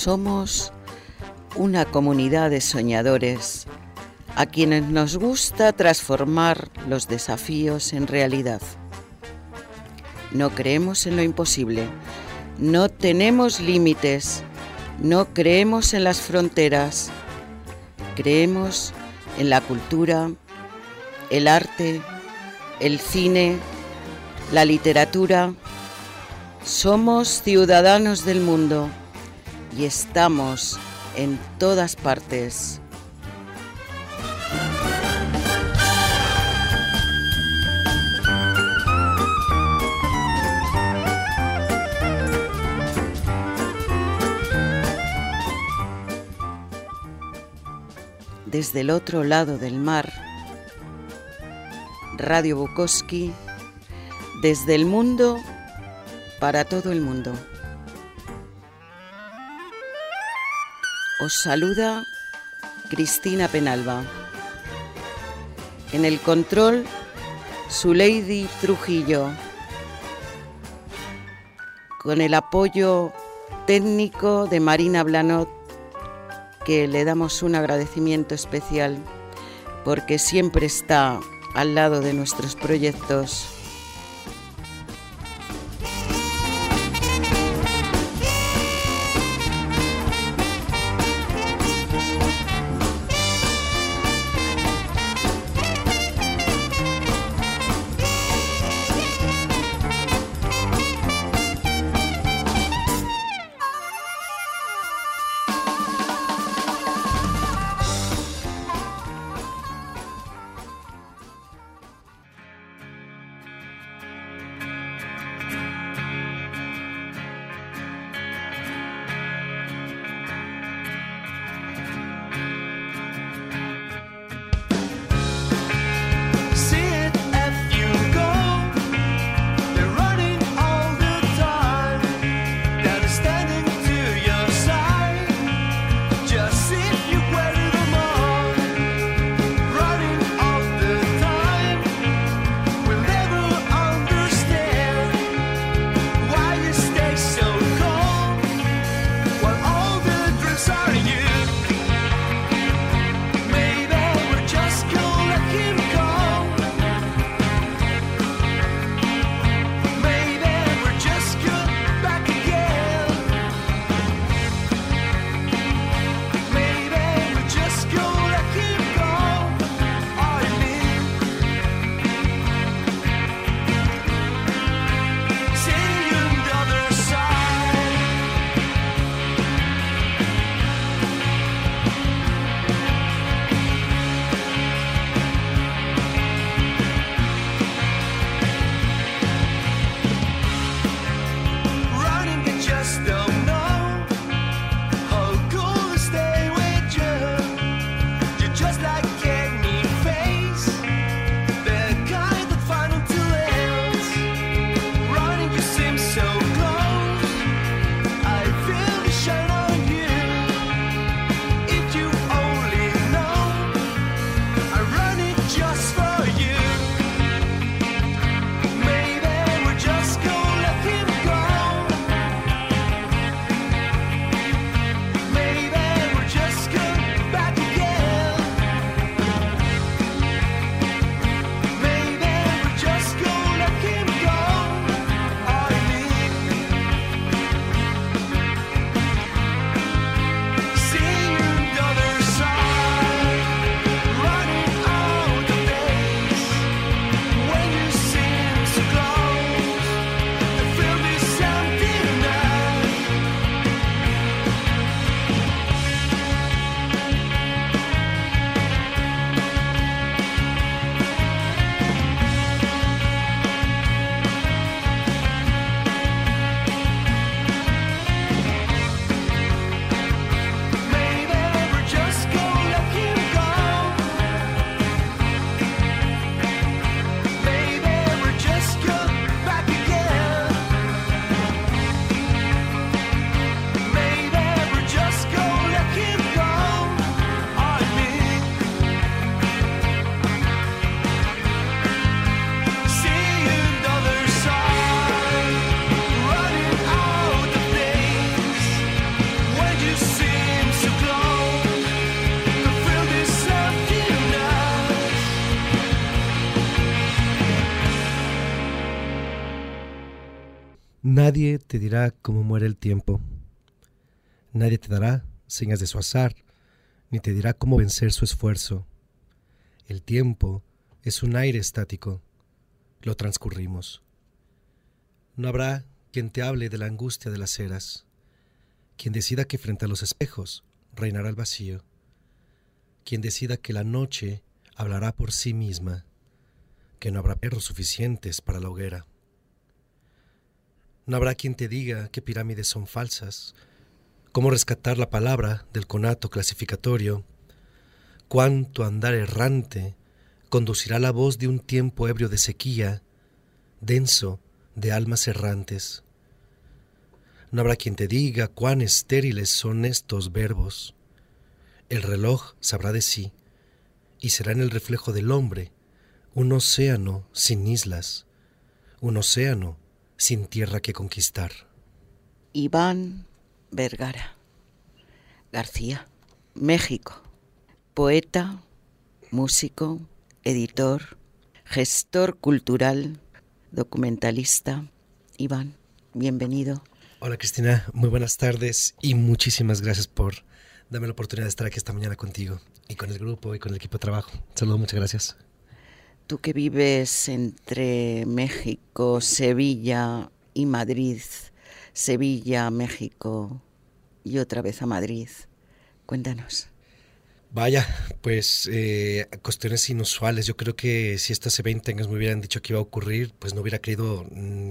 Somos una comunidad de soñadores a quienes nos gusta transformar los desafíos en realidad. No creemos en lo imposible, no tenemos límites, no creemos en las fronteras, creemos en la cultura, el arte, el cine, la literatura. Somos ciudadanos del mundo y estamos en todas partes. Desde el otro lado del mar, Radio Bukowski, desde el mundo para todo el mundo. Os saluda Cristina Penalba. En el control, Zuleidi Trujillo. Con el apoyo técnico de Marina Blanot, que le damos un agradecimiento especial porque siempre está al lado de nuestros proyectos. Nadie te dirá cómo muere el tiempo. Nadie te dará señas de su azar, ni te dirá cómo vencer su esfuerzo. El tiempo es un aire estático. Lo transcurrimos. No habrá quien te hable de la angustia de las eras, quien decida que frente a los espejos reinará el vacío, quien decida que la noche hablará por sí misma, que no habrá perros suficientes para la hoguera. No habrá quien te diga qué pirámides son falsas, cómo rescatar la palabra del conato clasificatorio, cuánto andar errante conducirá la voz de un tiempo ebrio de sequía, denso de almas errantes. No habrá quien te diga cuán estériles son estos verbos. El reloj sabrá de sí, y será en el reflejo del hombre un océano sin islas, un océano sin tierra que conquistar. Iván Vergara García, México. Poeta, músico, editor, gestor cultural, documentalista. Iván, bienvenido. Hola Cristina, muy buenas tardes y muchísimas gracias por darme la oportunidad de estar aquí esta mañana contigo y con el grupo y con el equipo de trabajo. Saludos, muchas gracias. Tú que vives entre México, Sevilla y Madrid, Sevilla, México y otra vez a Madrid, cuéntanos. Vaya, pues cuestiones inusuales. Yo creo que si esto hace 20 años me hubieran dicho que iba a ocurrir, pues no hubiera creído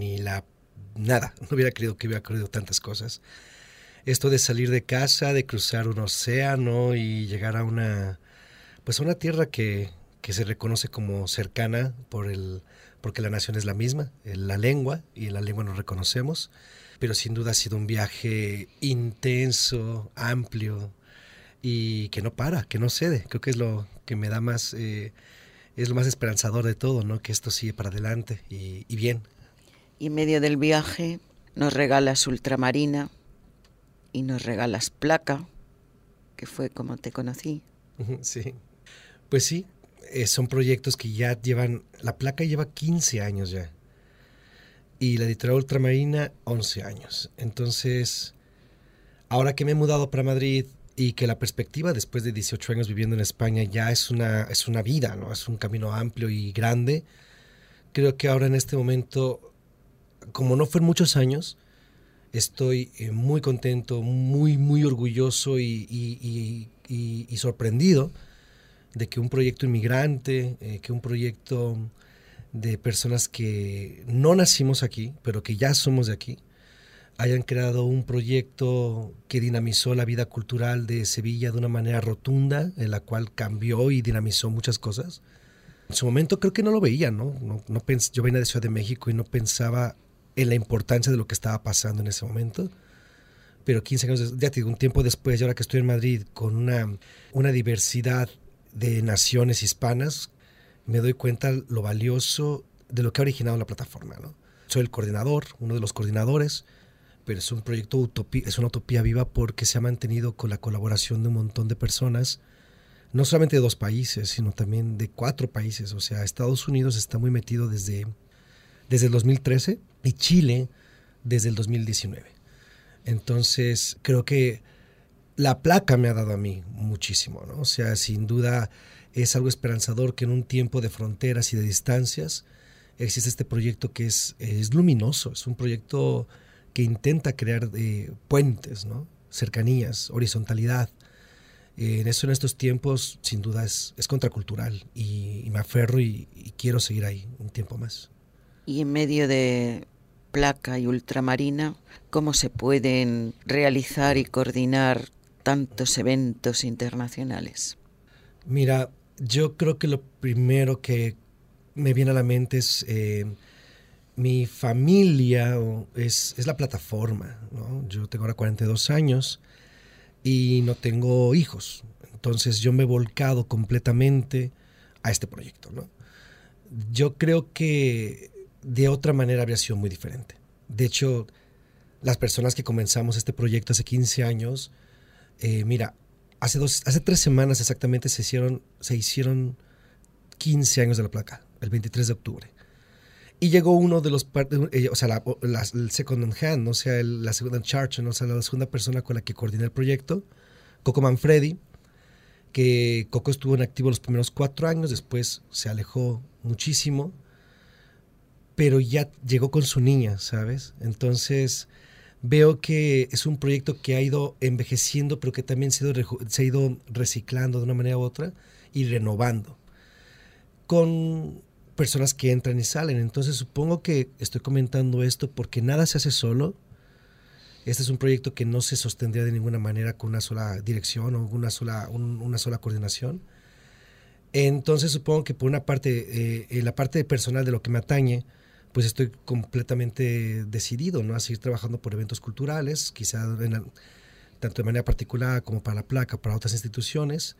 nada, no hubiera creído que hubiera ocurrido tantas cosas. Esto de salir de casa, de cruzar un océano y llegar a una tierra que se reconoce como cercana porque la nación es la misma, la lengua, y en la lengua nos reconocemos, pero sin duda ha sido un viaje intenso, amplio y que no para, que no cede. Creo que es lo que me da más, es lo más esperanzador de todo, ¿no? Que esto sigue para adelante y bien. Y en medio del viaje nos regalas Ultramarina y nos regalas Placa, que fue como te conocí. Sí, pues sí, son proyectos que ya llevan, la Placa lleva 15 años ya y la editorial Ultramarina 11 años. Entonces, ahora que me he mudado para Madrid y que la perspectiva después de 18 años viviendo en España ya es una vida, ¿no? Es un camino amplio y grande. Creo que ahora en este momento, como no fue en muchos años, estoy muy contento, muy orgulloso y sorprendido de que un proyecto inmigrante, que un proyecto de personas que no nacimos aquí, pero que ya somos de aquí, hayan creado un proyecto que dinamizó la vida cultural de Sevilla de una manera rotunda, en la cual cambió y dinamizó muchas cosas. En su momento creo que no lo veía, ¿no? Yo venía de Ciudad de México y no pensaba en la importancia de lo que estaba pasando en ese momento. Pero 15 años, ya te digo, un tiempo después, y ahora que estoy en Madrid, con una diversidad de naciones hispanas, me doy cuenta lo valioso de lo que ha originado la plataforma, ¿no? Soy el coordinador, uno de los coordinadores, pero es un proyecto es una utopía viva porque se ha mantenido con la colaboración de un montón de personas, no solamente de 2 países, sino también de 4 países. O sea, Estados Unidos está muy metido desde el 2013 y Chile desde el 2019. Entonces, creo que la Placa me ha dado a mí muchísimo, ¿no? O sea, sin duda es algo esperanzador que en un tiempo de fronteras y de distancias existe este proyecto que es luminoso, es un proyecto que intenta crear puentes, ¿no? Cercanías, horizontalidad. En estos tiempos, sin duda, es contracultural y me aferro y quiero seguir ahí un tiempo más. Y en medio de Placa y Ultramarina, ¿cómo se pueden realizar y coordinar tantos eventos internacionales? Mira, yo creo que lo primero que me viene a la mente es mi familia, es la plataforma, ¿no? Yo tengo ahora 42 años y no tengo hijos, entonces yo me he volcado completamente a este proyecto, ¿no? Yo creo que de otra manera habría sido muy diferente. De hecho, las personas que comenzamos este proyecto hace 15 años, mira, hace 3 semanas exactamente se hicieron 15 años de la Placa, el 23 de octubre. Y llegó uno de los, o sea, el second hand, o sea, la segunda charge, ¿no? O sea, la segunda persona con la que coordiné el proyecto, Coco Manfredi, que Coco estuvo en activo los primeros 4 años, después se alejó muchísimo, pero ya llegó con su niña, ¿sabes? Entonces veo que es un proyecto que ha ido envejeciendo, pero que también se ha ido reciclando de una manera u otra y renovando, con personas que entran y salen. Entonces supongo que estoy comentando esto porque nada se hace solo. Este es un proyecto que no se sostendría de ninguna manera con una sola dirección o una sola coordinación. Entonces supongo que por una parte, en la parte personal de lo que me atañe, pues estoy completamente decidido, ¿no?, a seguir trabajando por eventos culturales, quizá tanto de manera particular como para la placa, para otras instituciones,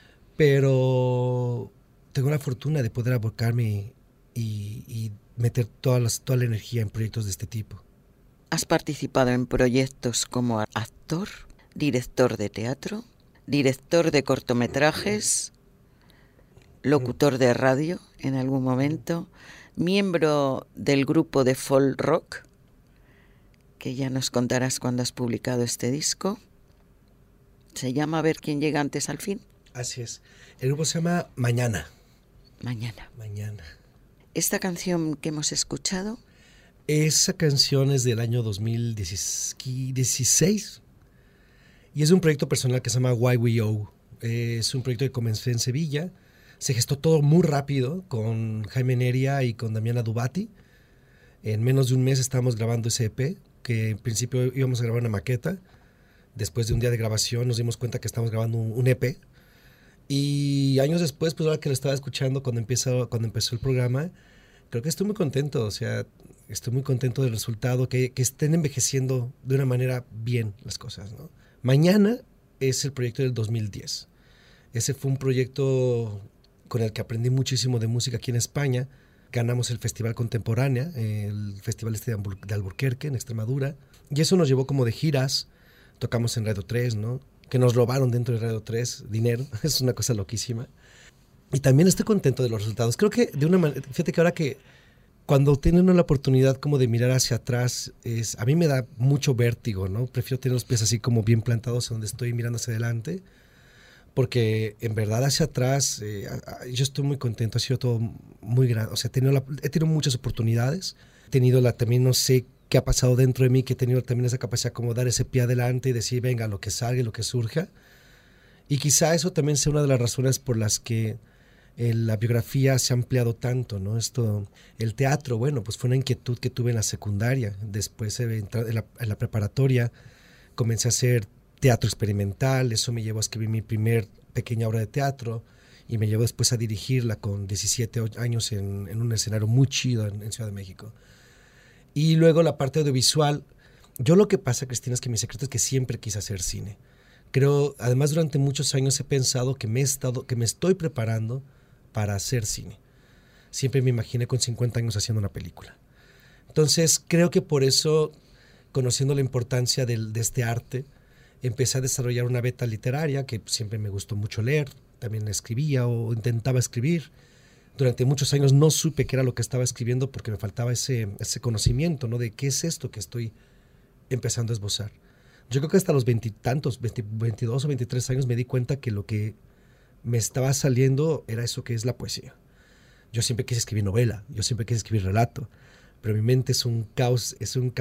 pero tengo la fortuna de poder abocarme y meter toda la energía en proyectos de este tipo. Has participado en proyectos como actor, director de teatro, director de cortometrajes, locutor de radio en algún momento, miembro del grupo de folk rock, que ya nos contarás cuando has publicado este disco. Se llama A ver quién llega antes al fin. Así es. El grupo se llama Mañana. Mañana. Mañana. Esta canción que hemos escuchado. Esa canción es del año 2016 y es un proyecto personal que se llama Why We Owe. Es un proyecto que comenzó en Sevilla. Se gestó todo muy rápido con Jaime Neria y con Damiana Dubati. En menos de un mes estábamos grabando ese EP, que en principio íbamos a grabar una maqueta. Después de un día de grabación nos dimos cuenta que estábamos grabando un EP. Y años después, pues ahora que lo estaba escuchando cuando empezó el programa, creo que estoy muy contento. O sea, estoy muy contento del resultado, que estén envejeciendo de una manera bien las cosas, ¿no? Mañana es el proyecto del 2010. Ese fue un proyecto con el que aprendí muchísimo de música aquí en España. Ganamos el Festival Contemporánea, el Festival de Alburquerque, en Extremadura. Y eso nos llevó como de giras. Tocamos en Radio 3, ¿no?, que nos robaron dentro de Radio 3 dinero. Es una cosa loquísima. Y también estoy contento de los resultados. Creo que de una manera, fíjate que ahora que cuando tienen la oportunidad como de mirar hacia atrás, a mí me da mucho vértigo, ¿no? Prefiero tener los pies así como bien plantados donde estoy mirando hacia adelante, porque en verdad hacia atrás yo estoy muy contento. Ha sido todo muy grande. O sea, he tenido muchas oportunidades. He tenido también, no sé qué ha pasado dentro de mí, que he tenido también esa capacidad como dar ese pie adelante y decir, venga, lo que salga, lo que surja. Y quizá eso también sea una de las razones por las que la biografía se ha ampliado tanto, ¿no? El teatro, bueno, pues fue una inquietud que tuve en la secundaria. Después en la preparatoria comencé a hacer teatro experimental. Eso me llevó a escribir mi primer pequeña obra de teatro y me llevó después a dirigirla con 17 años en un escenario muy chido en Ciudad de México. Y luego la parte audiovisual. Yo lo que pasa, Cristina, es que mi secreto es que siempre quise hacer cine. Creo, además durante muchos años he pensado que me estoy preparando para hacer cine. Siempre me imaginé con 50 años haciendo una película. Entonces creo que por eso, conociendo la importancia de este arte, empecé a desarrollar una beta literaria, que siempre me gustó mucho leer. También escribía o intentaba escribir. Durante muchos años no supe qué era lo que estaba escribiendo porque me faltaba ese conocimiento, ¿no?, de qué es esto que estoy empezando a esbozar. Yo creo que hasta los 22 o 23 años me di cuenta que lo que me estaba saliendo era eso que es la poesía. Yo siempre quise escribir novela, yo siempre quise escribir relato, pero mi mente es un caos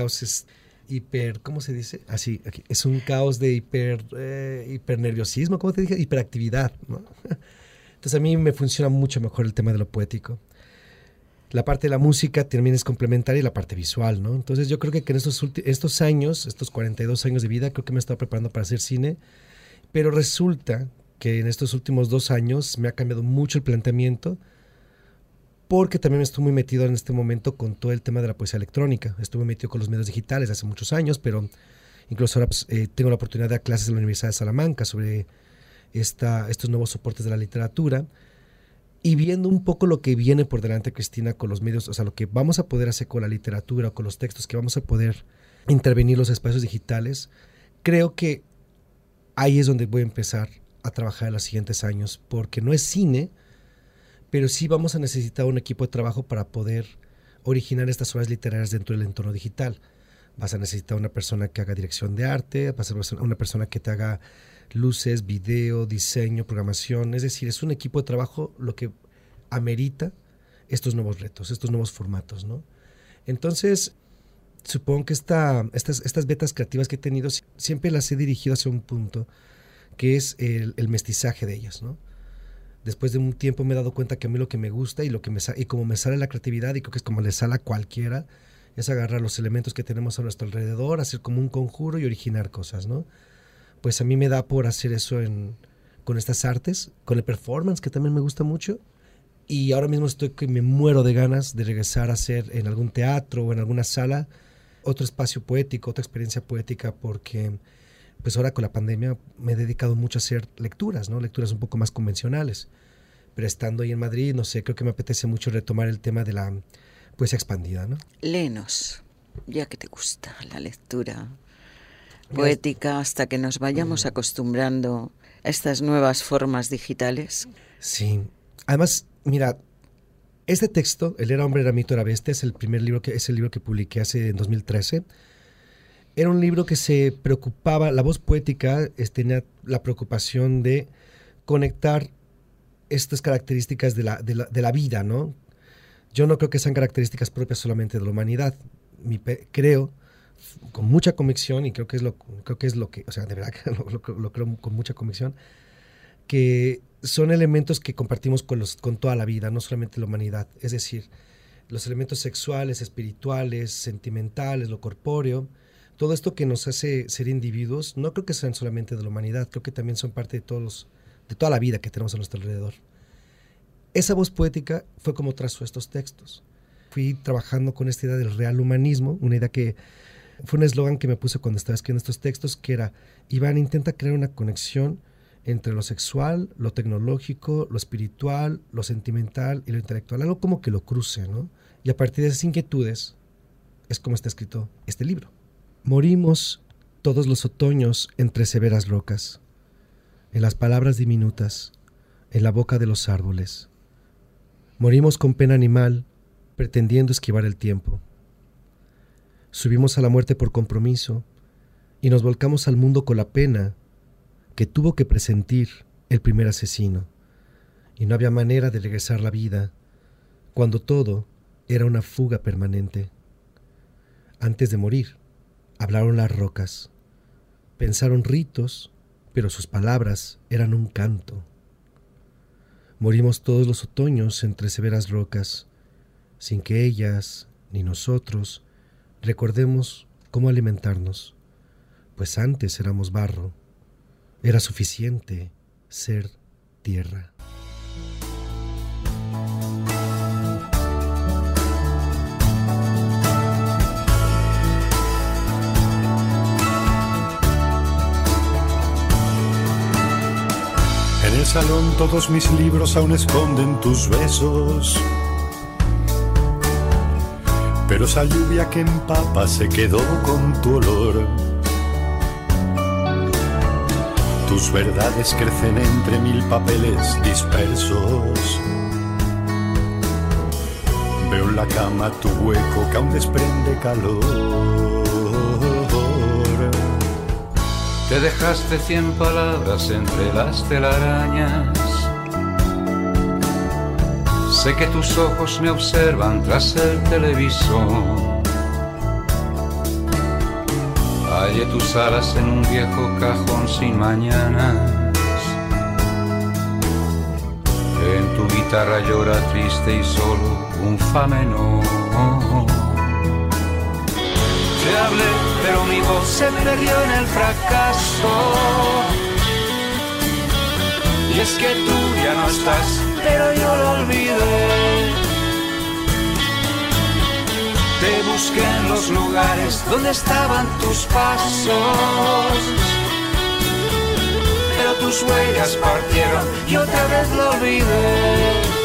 hiper, ¿cómo se dice? Así, aquí, es un caos de hipernerviosismo, ¿cómo te dije? Hiperactividad, ¿no? Entonces a mí me funciona mucho mejor el tema de lo poético. La parte de la música también es complementaria y la parte visual, ¿no? Entonces yo creo que en estos años, estos 42 años de vida, creo que me he estado preparando para hacer cine, pero resulta que en estos últimos 2 años me ha cambiado mucho el planteamiento, porque también estoy muy metido en este momento con todo el tema de la poesía electrónica. Estuve metido con los medios digitales hace muchos años, pero incluso ahora pues, tengo la oportunidad de dar clases en la Universidad de Salamanca sobre estos nuevos soportes de la literatura, y viendo un poco lo que viene por delante, Cristina, con los medios, o sea, lo que vamos a poder hacer con la literatura, con los textos que vamos a poder intervenir los espacios digitales. Creo que ahí es donde voy a empezar a trabajar en los siguientes años, porque no es cine, pero sí vamos a necesitar un equipo de trabajo para poder originar estas obras literarias dentro del entorno digital. Vas a necesitar una persona que haga dirección de arte, vas a necesitar una persona que te haga luces, video, diseño, programación. Es decir, es un equipo de trabajo lo que amerita estos nuevos retos, estos nuevos formatos, ¿no? Entonces, supongo que estas betas creativas que he tenido siempre las he dirigido hacia un punto que es el mestizaje de ellas, ¿no? Después de un tiempo me he dado cuenta que a mí lo que me gusta y como me sale la creatividad, y creo que es como le sale a cualquiera, es agarrar los elementos que tenemos a nuestro alrededor, hacer como un conjuro y originar cosas, ¿no? Pues a mí me da por hacer eso con estas artes, con el performance, que también me gusta mucho. Y ahora mismo estoy que me muero de ganas de regresar a hacer en algún teatro o en alguna sala otro espacio poético, otra experiencia poética, porque pues ahora con la pandemia me he dedicado mucho a hacer lecturas, ¿no? Lecturas un poco más convencionales. Pero estando ahí en Madrid, no sé, creo que me apetece mucho retomar el tema de la poesía expandida, ¿no? Léenos, ya que te gusta la lectura poética, hasta que nos vayamos acostumbrando a estas nuevas formas digitales. Sí, además, mira, este texto, El era hombre, era mito, era bestia, es el libro que publiqué en 2013. Era un libro que se preocupaba, la voz poética tenía la preocupación de conectar estas características de la vida, ¿no? Yo no creo que sean características propias solamente de la humanidad. Creo, con mucha convicción, y creo que es lo que, o sea, de verdad que lo creo con mucha convicción, que son elementos que compartimos con toda la vida, no solamente la humanidad. Es decir, los elementos sexuales, espirituales, sentimentales, lo corpóreo, todo esto que nos hace ser individuos, no creo que sean solamente de la humanidad, creo que también son parte de toda la vida que tenemos a nuestro alrededor. Esa voz poética fue como trazó estos textos. Fui trabajando con esta idea del real humanismo, una idea que fue un eslogan que me puse cuando estaba escribiendo estos textos, que era: Iván, intenta crear una conexión entre lo sexual, lo tecnológico, lo espiritual, lo sentimental y lo intelectual, algo como que lo cruce, ¿no? Y a partir de esas inquietudes es como está escrito este libro. Morimos todos los otoños entre severas rocas, en las palabras diminutas, en la boca de los árboles. Morimos con pena animal, pretendiendo esquivar el tiempo. Subimos a la muerte por compromiso y nos volcamos al mundo con la pena que tuvo que presentir el primer asesino, y no había manera de regresar la vida cuando todo era una fuga permanente. Antes de morir, hablaron las rocas, pensaron ritos, pero sus palabras eran un canto. Morimos todos los otoños entre severas rocas, sin que ellas ni nosotros recordemos cómo alimentarnos, pues antes éramos barro, era suficiente ser tierra. En el salón todos mis libros aún esconden tus besos, pero esa lluvia que empapa se quedó con tu olor. Tus verdades crecen entre mil papeles dispersos. Veo en la cama tu hueco que aún desprende calor. Te dejaste 100 palabras entre las telarañas. Sé que tus ojos me observan tras el televisor. Hallé tus alas en un viejo cajón sin mañanas. En tu guitarra llora triste y solo un fa menor. Te hablé, pero mi voz se perdió en el fracaso. Y es que tú ya no estás, pero yo lo olvidé. Te busqué en los lugares donde estaban tus pasos, pero tus huellas partieron y otra vez lo olvidé.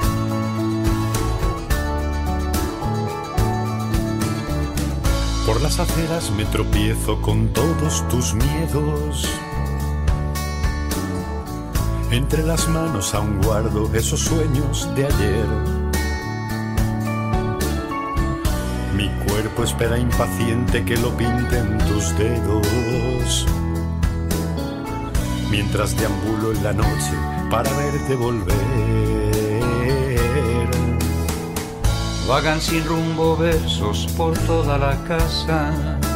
Por las las aceras me tropiezo con todos tus miedos. Entre las manos aún guardo esos sueños de ayer. Mi cuerpo espera impaciente que lo pinten tus dedos, mientras deambulo en la noche para verte volver. Vagan sin rumbo versos por toda la casa.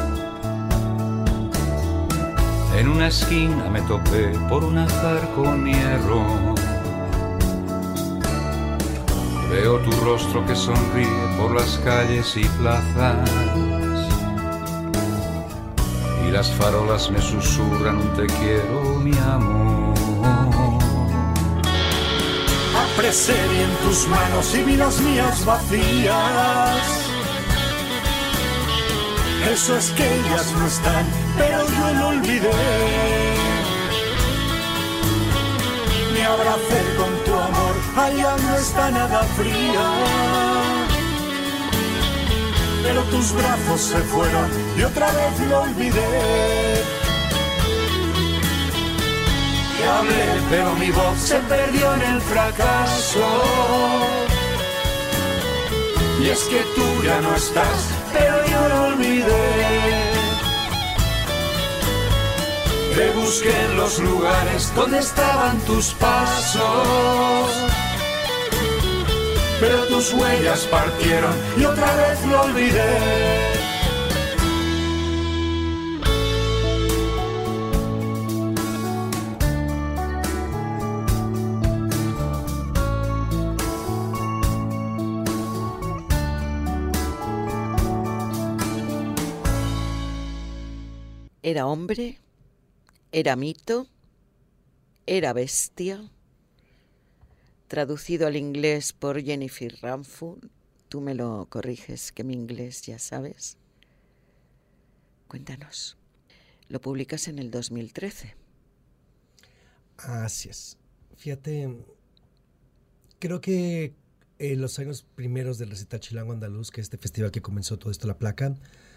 En una esquina me topé por un azar con hierro. Veo tu rostro que sonríe por las calles y plazas, y las farolas me susurran un te quiero, mi amor. Apresé en tus manos y vi las mías vacías. Eso es que ellas no están, pero yo lo olvidé. Me abracé con tu amor, allá no está nada fría. Pero tus brazos se fueron y otra vez lo olvidé. Y hablé, pero mi voz se perdió en el fracaso. Y es que tú ya no estás, pero yo lo olvidé. Te busqué en los lugares donde estaban tus pasos, pero tus huellas partieron y otra vez lo olvidé. Era hombre, era mito, era bestia. Traducido al inglés por Jennifer Ramfu. Tú me lo corriges, que mi inglés ya sabes. Cuéntanos. Lo publicas en el 2013. Así es. Fíjate, creo que en los años primeros del Recital Chilango Andaluz, que es este festival que comenzó todo esto, La Placa,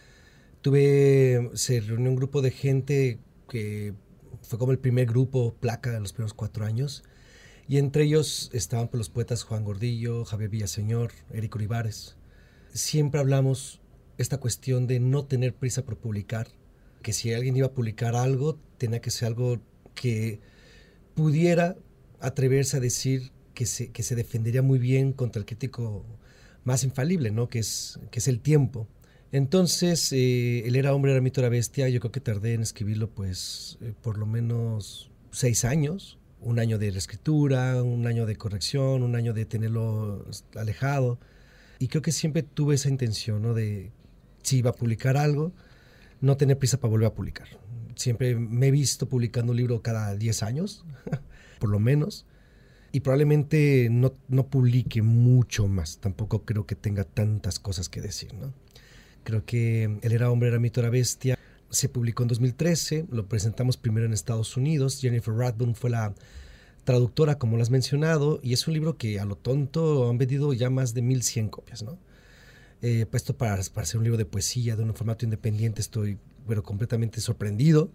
se reunió un grupo de gente que fue como el primer grupo Placa de los primeros 4 años, y entre ellos estaban los poetas Juan Gordillo, Javier Villaseñor, Eric Olivares. Siempre hablamos esta cuestión de no tener prisa por publicar, que si alguien iba a publicar algo, tenía que ser algo que pudiera atreverse a decir que se defendería muy bien contra el crítico más infalible, ¿no? que es el tiempo. Entonces, el Era hombre, era mito, era bestia, yo creo que tardé en escribirlo pues por lo menos 6 años, 1 año de reescritura, 1 año de corrección, 1 año de tenerlo alejado, y creo que siempre tuve esa intención, ¿no? De si iba a publicar algo, no tener prisa para volver a publicar. Siempre me he visto publicando un libro cada 10 años, por lo menos, y probablemente no publique mucho más, tampoco creo que tenga tantas cosas que decir, ¿no? Creo que El Era hombre, era mito, era bestia se publicó en 2013, lo presentamos primero en Estados Unidos. Jennifer Rathbun fue la traductora, como lo has mencionado, y es un libro que a lo tonto han vendido ya más de 1,100 copias, ¿no? Esto para ser un libro de poesía, de un formato independiente, estoy completamente sorprendido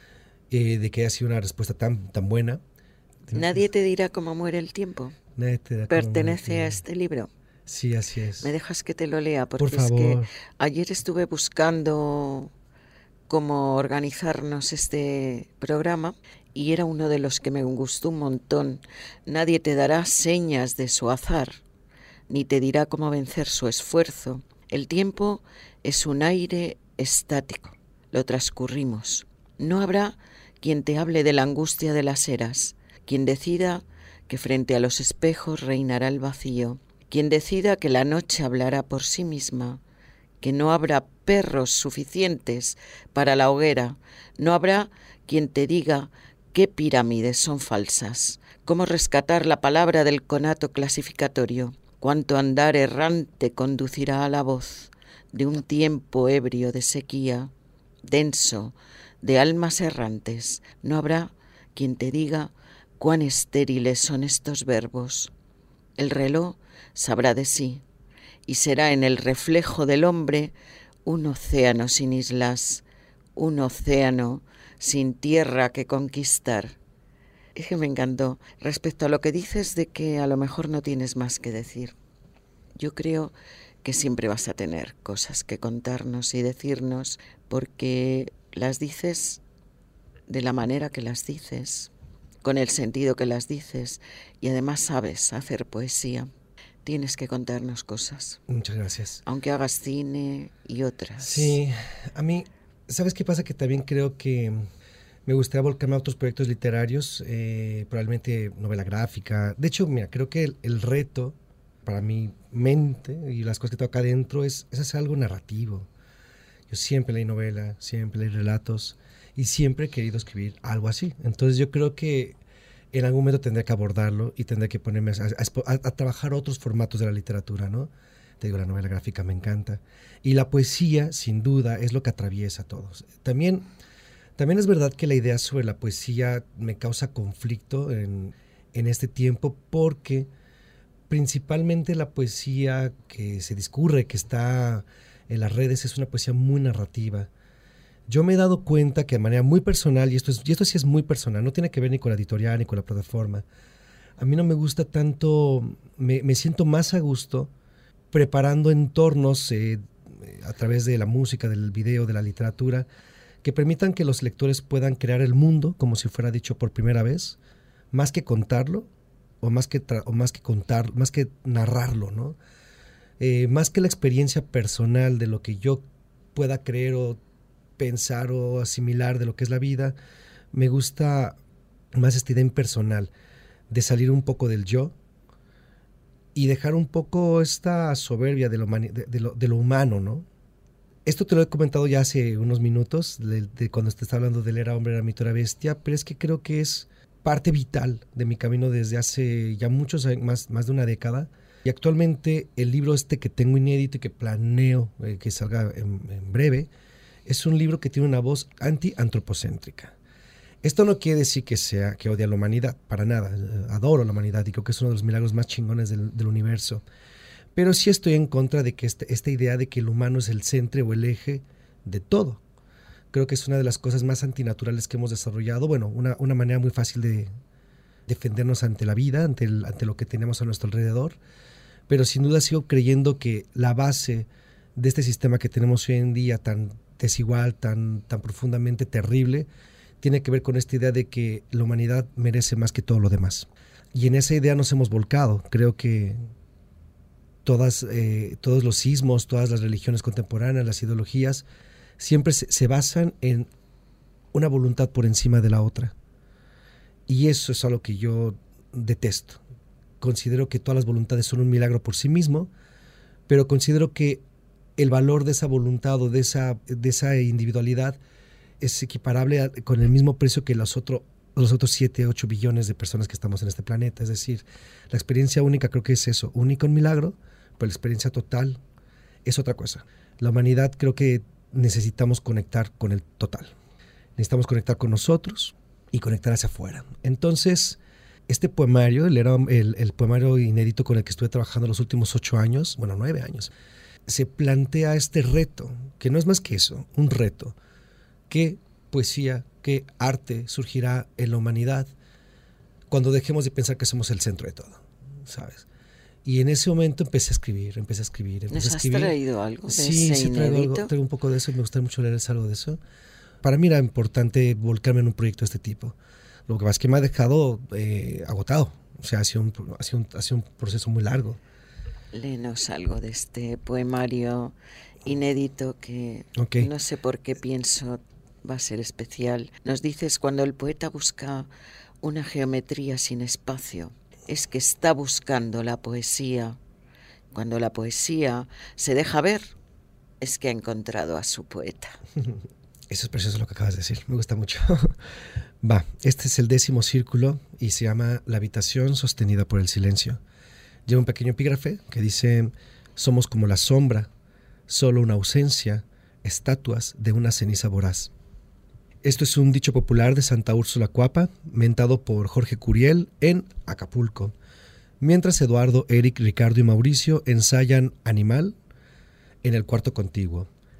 de que haya sido una respuesta tan buena. Nadie te dirá cómo muere el tiempo. Nadie te dirá Pertenece a este libro. Sí, así es. ¿Me dejas que te lo lea? Porque por favor. Es que ayer estuve buscando cómo organizarnos este programa y era uno de los que me gustó un montón. Nadie te dará señas de su azar, ni te dirá cómo vencer su esfuerzo. El tiempo es un aire estático, lo transcurrimos. No habrá quien te hable de la angustia de las eras, quien decida que frente a los espejos reinará el vacío, quien decida que la noche hablará por sí misma, que no habrá perros suficientes para la hoguera, no habrá quien te diga qué pirámides son falsas, cómo rescatar la palabra del conato clasificatorio, cuánto andar errante conducirá a la voz de un tiempo ebrio de sequía, denso, de almas errantes. No habrá quien te diga cuán estériles son estos verbos. El reloj sabrá de sí, y será en el reflejo del hombre un océano sin islas, un océano sin tierra que conquistar. Es que me encantó. Respecto a lo que dices de que a lo mejor no tienes más que decir, yo creo que siempre vas a tener cosas que contarnos y decirnos, porque las dices de la manera que las dices, con el sentido que las dices, y además sabes hacer poesía. Tienes que contarnos cosas. Muchas gracias. Aunque hagas cine y otras. Sí, a mí, ¿sabes qué pasa? Que también creo que me gustaría volcarme a otros proyectos literarios, probablemente novela gráfica. De hecho, mira, creo que el reto para mi mente y las cosas que tengo acá adentro es hacer algo narrativo. Yo siempre leí novela, siempre leí relatos y siempre he querido escribir algo así. Entonces yo creo que en algún momento tendré que abordarlo y tendré que ponerme a trabajar otros formatos de la literatura, ¿no? Te digo, la novela gráfica me encanta. Y la poesía, sin duda, es lo que atraviesa a todos. También es verdad que la idea sobre la poesía me causa conflicto en este tiempo, porque principalmente la poesía que se discurre, que está en las redes, es una poesía muy narrativa. Yo me he dado cuenta que de manera muy personal, y esto sí es muy personal, no tiene que ver ni con la editorial ni con la plataforma, a mí no me gusta tanto, me siento más a gusto preparando entornos a través de la música, del video, de la literatura, que permitan que los lectores puedan crear el mundo como si fuera dicho por primera vez, más que contarlo, o más que contar, más que narrarlo, ¿no? Más que la experiencia personal de lo que yo pueda creer o pensar o asimilar de lo que es la vida, me gusta más esta idea impersonal, de salir un poco del yo y dejar un poco esta soberbia de lo humano, ¿no? Esto te lo he comentado ya hace unos minutos, de cuando te estaba hablando del Era hombre, era mito, era bestia, pero es que creo que es parte vital de mi camino desde hace ya muchos años, más de una década. Y actualmente el libro que tengo inédito y que planeo que salga en breve, es un libro que tiene una voz anti-antropocéntrica. Esto no quiere decir que odie a la humanidad, para nada. Adoro la humanidad y creo que es uno de los milagros más chingones del universo. Pero sí estoy en contra de que esta idea de que el humano es el centro o el eje de todo. Creo que es una de las cosas más antinaturales que hemos desarrollado. Bueno, una manera muy fácil de defendernos ante la vida, ante lo que tenemos a nuestro alrededor. Pero sin duda sigo creyendo que la base de este sistema que tenemos hoy en día tan desigual, tan profundamente terrible, tiene que ver con esta idea de que la humanidad merece más que todo lo demás. Y en esa idea nos hemos volcado. Creo que todos los sismos, todas las religiones contemporáneas, las ideologías, siempre se basan en una voluntad por encima de la otra. Y eso es algo que yo detesto. Considero que todas las voluntades son un milagro por sí mismo, pero considero que el valor de esa voluntad o de esa individualidad es equiparable con el mismo precio que los otros 7, 8 billones de personas que estamos en este planeta. Es decir, la experiencia única creo que es eso, única un milagro, pero la experiencia total es otra cosa. La humanidad creo que necesitamos conectar con el total. Necesitamos conectar con nosotros y conectar hacia afuera. Entonces, este poemario, el poemario inédito con el que estuve trabajando los últimos 9 años, se plantea este reto, que no es más que eso, un reto. ¿Qué poesía, qué arte surgirá en la humanidad cuando dejemos de pensar que somos el centro de todo? ¿Sabes? Y en ese momento empecé a escribir. ¿Nos has traído algo de sí, ese inédito? Traigo un poco de eso y me gustaría mucho leer algo de eso. Para mí era importante volcarme en un proyecto de este tipo. Lo que pasa es que me ha dejado agotado. O sea, ha sido un proceso muy largo. Léenos algo de este poemario inédito que no sé por qué pienso va a ser especial. Nos dices: cuando el poeta busca una geometría sin espacio, es que está buscando la poesía. Cuando la poesía se deja ver, es que ha encontrado a su poeta. Eso es precioso lo que acabas de decir, me gusta mucho. Este es el 10º círculo y se llama La habitación sostenida por el silencio. Lleva un pequeño epígrafe que dice: somos como la sombra, solo una ausencia, estatuas de una ceniza voraz. Esto es un dicho popular de Santa Úrsula Cuapa, mentado por Jorge Curiel en Acapulco, mientras Eduardo, Eric, Ricardo y Mauricio ensayan Animal en el cuarto contiguo.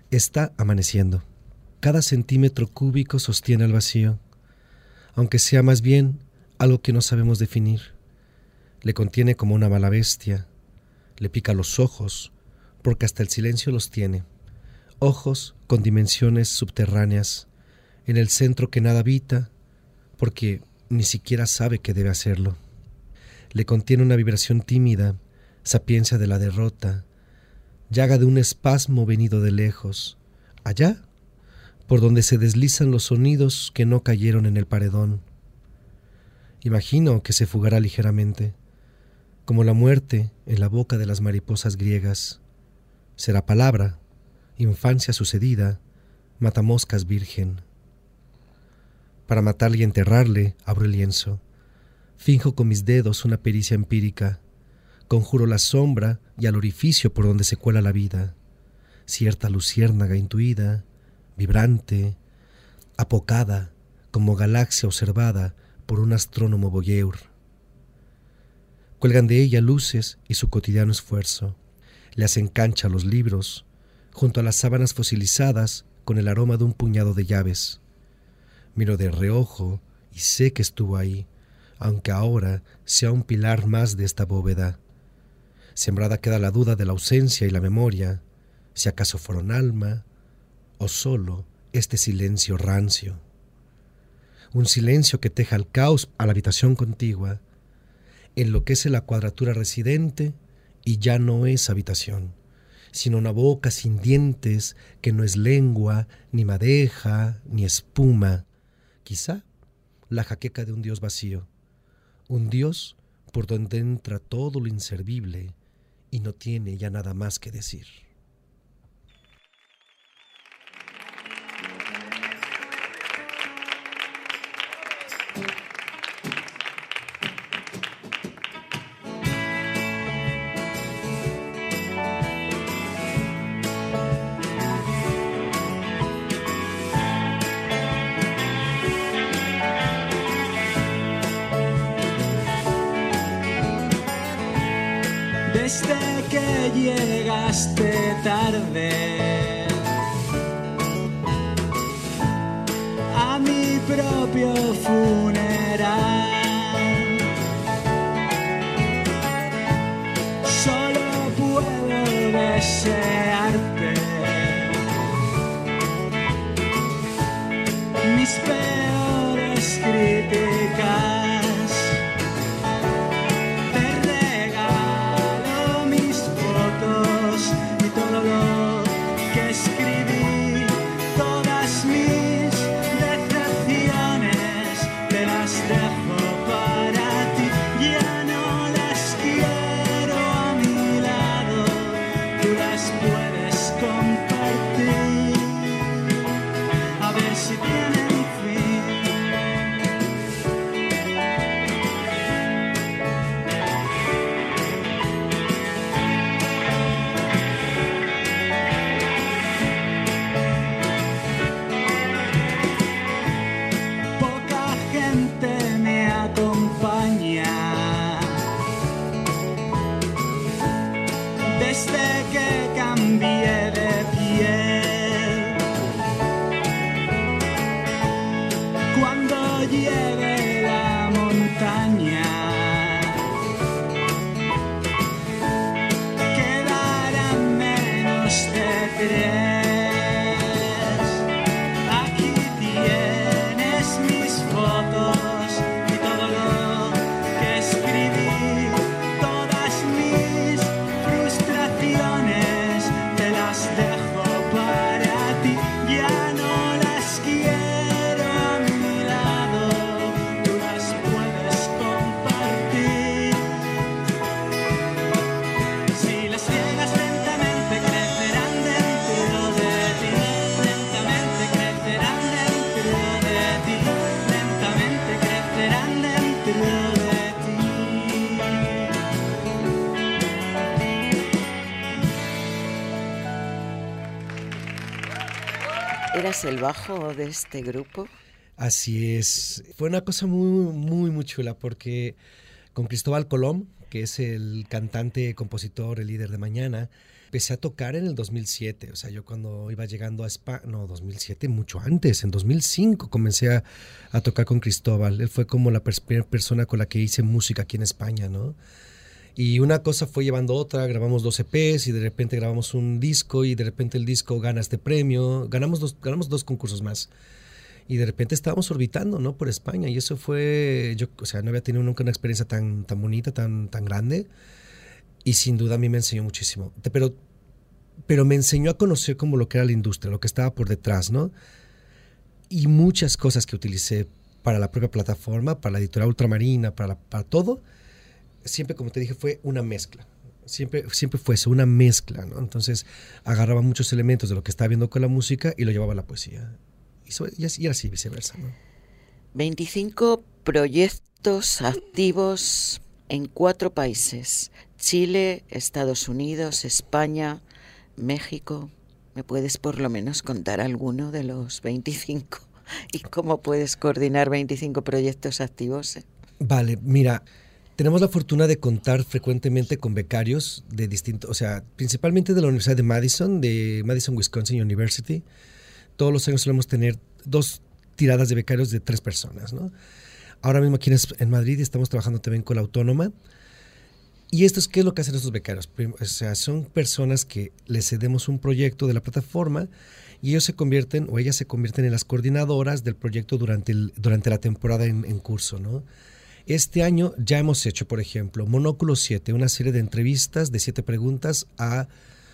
Está amaneciendo. Cada centímetro cúbico sostiene al vacío, aunque sea más bien algo que no sabemos definir. Le contiene como una mala bestia, le pica los ojos, porque hasta el silencio los tiene. Ojos con dimensiones subterráneas, en el centro que nada habita, porque ni siquiera sabe que debe hacerlo. Le contiene una vibración tímida, sapiencia de la derrota, llaga de un espasmo venido de lejos, allá, por donde se deslizan los sonidos que no cayeron en el paredón. Imagino que se fugará ligeramente, como la muerte en la boca de las mariposas griegas. Será palabra, infancia sucedida, matamoscas virgen. Para matarle y enterrarle, abro el lienzo. Finjo con mis dedos una pericia empírica. Conjuro la sombra y al orificio por donde se cuela la vida. Cierta luciérnaga intuida, vibrante, apocada, como galaxia observada por un astrónomo voyeur. Cuelgan de ella luces y su cotidiano esfuerzo. Le hacen cancha a los libros, junto a las sábanas fosilizadas con el aroma de un puñado de llaves. Miro de reojo y sé que estuvo ahí, aunque ahora sea un pilar más de esta bóveda. Sembrada queda la duda de la ausencia y la memoria, si acaso fueron alma o solo este silencio rancio. Un silencio que teja el caos a la habitación contigua, enloquece la cuadratura residente y ya no es habitación, sino una boca sin dientes que no es lengua, ni madeja, ni espuma. Quizá la jaqueca de un Dios vacío, un Dios por donde entra todo lo inservible y no tiene ya nada más que decir. Desde que llegaste tarde a mi propio funeral, solo puedo desearte mis peores críticas. ¿Eras el bajo de este grupo? Así es. Fue una cosa muy chula porque con Cristóbal Colom, que es el cantante, compositor, el líder de Mañana, Empecé a tocar en el 2007, o sea, yo cuando iba llegando a España, no, 2007, mucho antes, en 2005 comencé a tocar con Cristóbal. Él fue como la primera persona con la que hice música aquí en España, ¿no? Y una cosa fue llevando otra, grabamos 2 EPs y de repente grabamos un disco y de repente el disco gana este premio, ganamos dos concursos más. Y de repente estábamos orbitando, ¿no?, por España, y eso fue, yo, o sea, no había tenido nunca una experiencia tan bonita, tan grande. Y sin duda a mí me enseñó muchísimo. Pero me enseñó a conocer como lo que era la industria, lo que estaba por detrás, ¿no? Y muchas cosas que utilicé para la propia plataforma, para la editorial Ultramarina, para todo, siempre, como te dije, fue una mezcla. Siempre fue eso, una mezcla, ¿no? Entonces agarraba muchos elementos de lo que estaba viendo con la música y lo llevaba a la poesía. Y así viceversa, ¿no? 25 proyectos activos en 4 países: Chile, Estados Unidos, España, México. ¿Me puedes por lo menos contar alguno de los 25? ¿Y cómo puedes coordinar 25 proyectos activos? Vale, mira, tenemos la fortuna de contar frecuentemente con becarios de distintos, o sea, principalmente de la Universidad de Madison Wisconsin University. Todos los años solemos tener 2 tiradas de becarios de 3 personas, ¿no? Ahora mismo aquí en Madrid estamos trabajando también con la Autónoma. ¿Y qué es lo que hacen estos becarios? O sea, son personas que les cedemos un proyecto de la plataforma y ellas se convierten en las coordinadoras del proyecto durante la temporada en curso, ¿no? Este año ya hemos hecho, por ejemplo, Monóculo 7, una serie de entrevistas de 7 preguntas a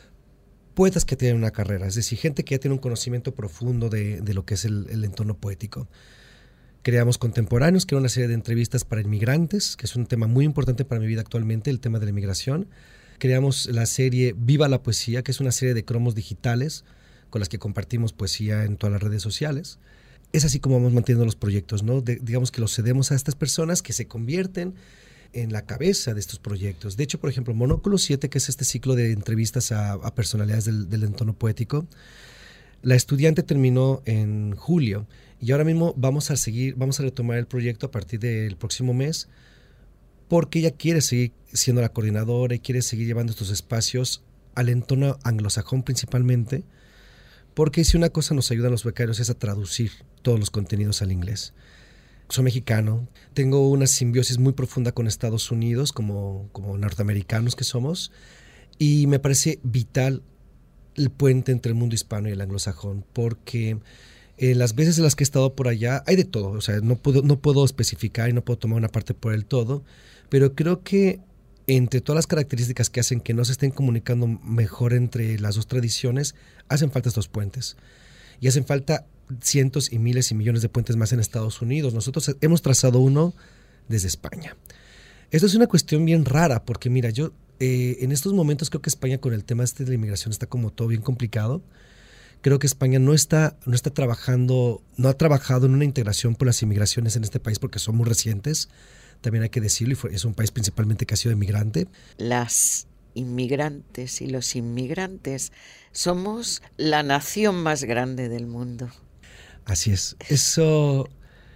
poetas que tienen una carrera, es decir, gente que ya tiene un conocimiento profundo de lo que es el entorno poético. Creamos Contemporáneos, que era una serie de entrevistas para inmigrantes, que es un tema muy importante para mi vida actualmente, el tema de la inmigración. Creamos la serie Viva la Poesía, que es una serie de cromos digitales con las que compartimos poesía en todas las redes sociales. Es así como vamos manteniendo los proyectos, ¿no? Digamos que los cedemos a estas personas que se convierten en la cabeza de estos proyectos. De hecho, por ejemplo, Monóculo 7, que es este ciclo de entrevistas a personalidades del entorno poético, la estudiante terminó en julio y ahora mismo vamos a retomar el proyecto a partir del próximo mes, porque ella quiere seguir siendo la coordinadora y quiere seguir llevando estos espacios al entorno anglosajón principalmente, porque si una cosa nos ayudan los becarios es a traducir todos los contenidos al inglés. Soy mexicano, tengo una simbiosis muy profunda con Estados Unidos como norteamericanos que somos, y me parece vital el puente entre el mundo hispano y el anglosajón, porque las veces en las que he estado por allá hay de todo, o sea, no puedo especificar y no puedo tomar una parte por el todo, pero creo que entre todas las características que hacen que no se estén comunicando mejor entre las 2 tradiciones, hacen falta estos puentes. Y hacen falta cientos y miles y millones de puentes más en Estados Unidos. Nosotros hemos trazado uno desde España. Esto es una cuestión bien rara, porque mira, yo en estos momentos creo que España con el tema de la inmigración está como todo bien complicado. Creo que España no ha trabajado en una integración por las inmigraciones en este país porque son muy recientes. También hay que decirlo, y es un país principalmente que ha sido inmigrante. Las inmigrantes y los inmigrantes somos la nación más grande del mundo. Así es. Eso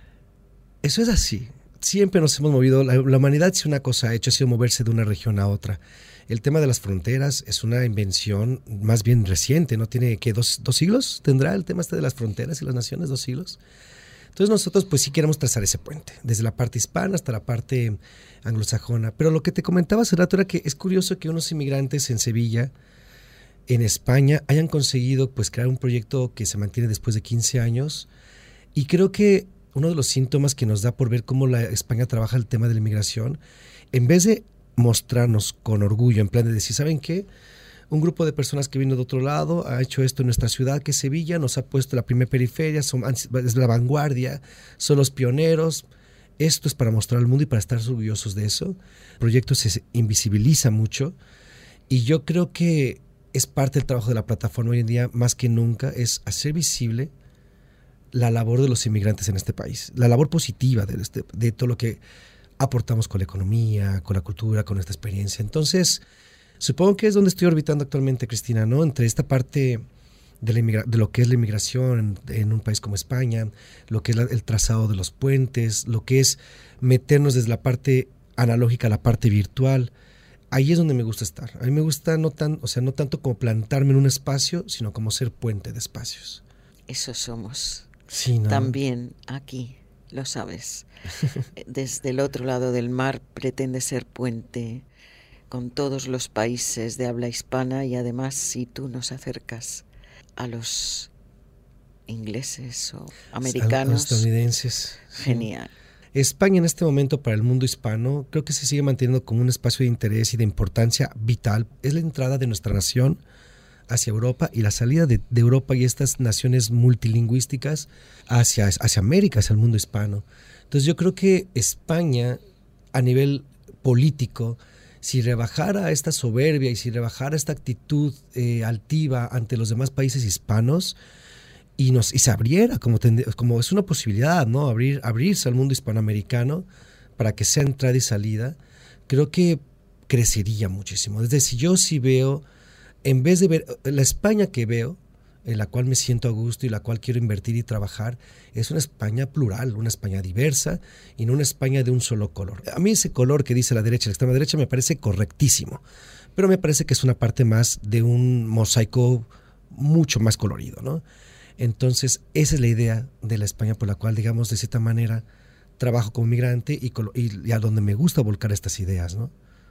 es así. Siempre nos hemos movido. La humanidad, si una cosa ha hecho, ha sido moverse de una región a otra. El tema de las fronteras es una invención más bien reciente, ¿no? Tiene que 2 siglos tendrá el tema de las fronteras y las naciones, 2 siglos. Entonces nosotros pues sí queremos trazar ese puente, desde la parte hispana hasta la parte anglosajona. Pero lo que te comentaba hace rato era que es curioso que unos inmigrantes en Sevilla, en España, hayan conseguido pues crear un proyecto que se mantiene después de 15 años. Y creo que uno de los síntomas que nos da por ver cómo España trabaja el tema de la inmigración, en vez de mostrarnos con orgullo, en plan de decir, ¿saben qué? Un grupo de personas que vino de otro lado ha hecho esto en nuestra ciudad, que es Sevilla, nos ha puesto la primera periferia, es la vanguardia, son los pioneros. Esto es para mostrar al mundo y para estar orgullosos de eso. El proyecto se invisibiliza mucho y yo creo que es parte del trabajo de la plataforma hoy en día, más que nunca, es hacer visible la labor de los inmigrantes en este país, la labor positiva de todo lo que aportamos con la economía, con la cultura, con nuestra experiencia. Entonces, supongo que es donde estoy orbitando actualmente, Cristina, ¿no? Entre esta parte de lo que es la inmigración en un país como España, lo que es el trazado de los puentes, lo que es meternos desde la parte analógica a la parte virtual, ahí es donde me gusta estar. A mí me gusta no tanto como plantarme en un espacio, sino como ser puente de espacios. Eso somos. Sí, ¿no? También aquí, lo sabes. Desde el otro lado del mar pretende ser puente con todos los países de habla hispana, y además si tú nos acercas a los ingleses o americanos, a los estadounidenses. genial. España en este momento para el mundo hispano creo que se sigue manteniendo como un espacio de interés y de importancia vital. Es la entrada de nuestra nación hacia Europa y la salida de Europa y estas naciones multilingüísticas hacia América, hacia el mundo hispano. Entonces yo creo que España a nivel político, si rebajara esta soberbia y si rebajara esta actitud altiva ante los demás países hispanos y se abriera, como es una posibilidad, ¿no? Abrirse al mundo hispanoamericano para que sea entrada y salida, creo que crecería muchísimo. Es decir, yo sí veo, en vez de ver la España que veo, en la cual me siento a gusto y la cual quiero invertir y trabajar, es una España plural, una España diversa y no una España de un solo color. A mí ese color que dice la derecha, la extrema derecha, me parece correctísimo, pero me parece que es una parte más de un mosaico mucho más colorido, ¿no? Entonces, esa es la idea de la España por la cual, digamos, de cierta manera, trabajo como migrante y a donde me gusta volcar estas ideas, ¿no?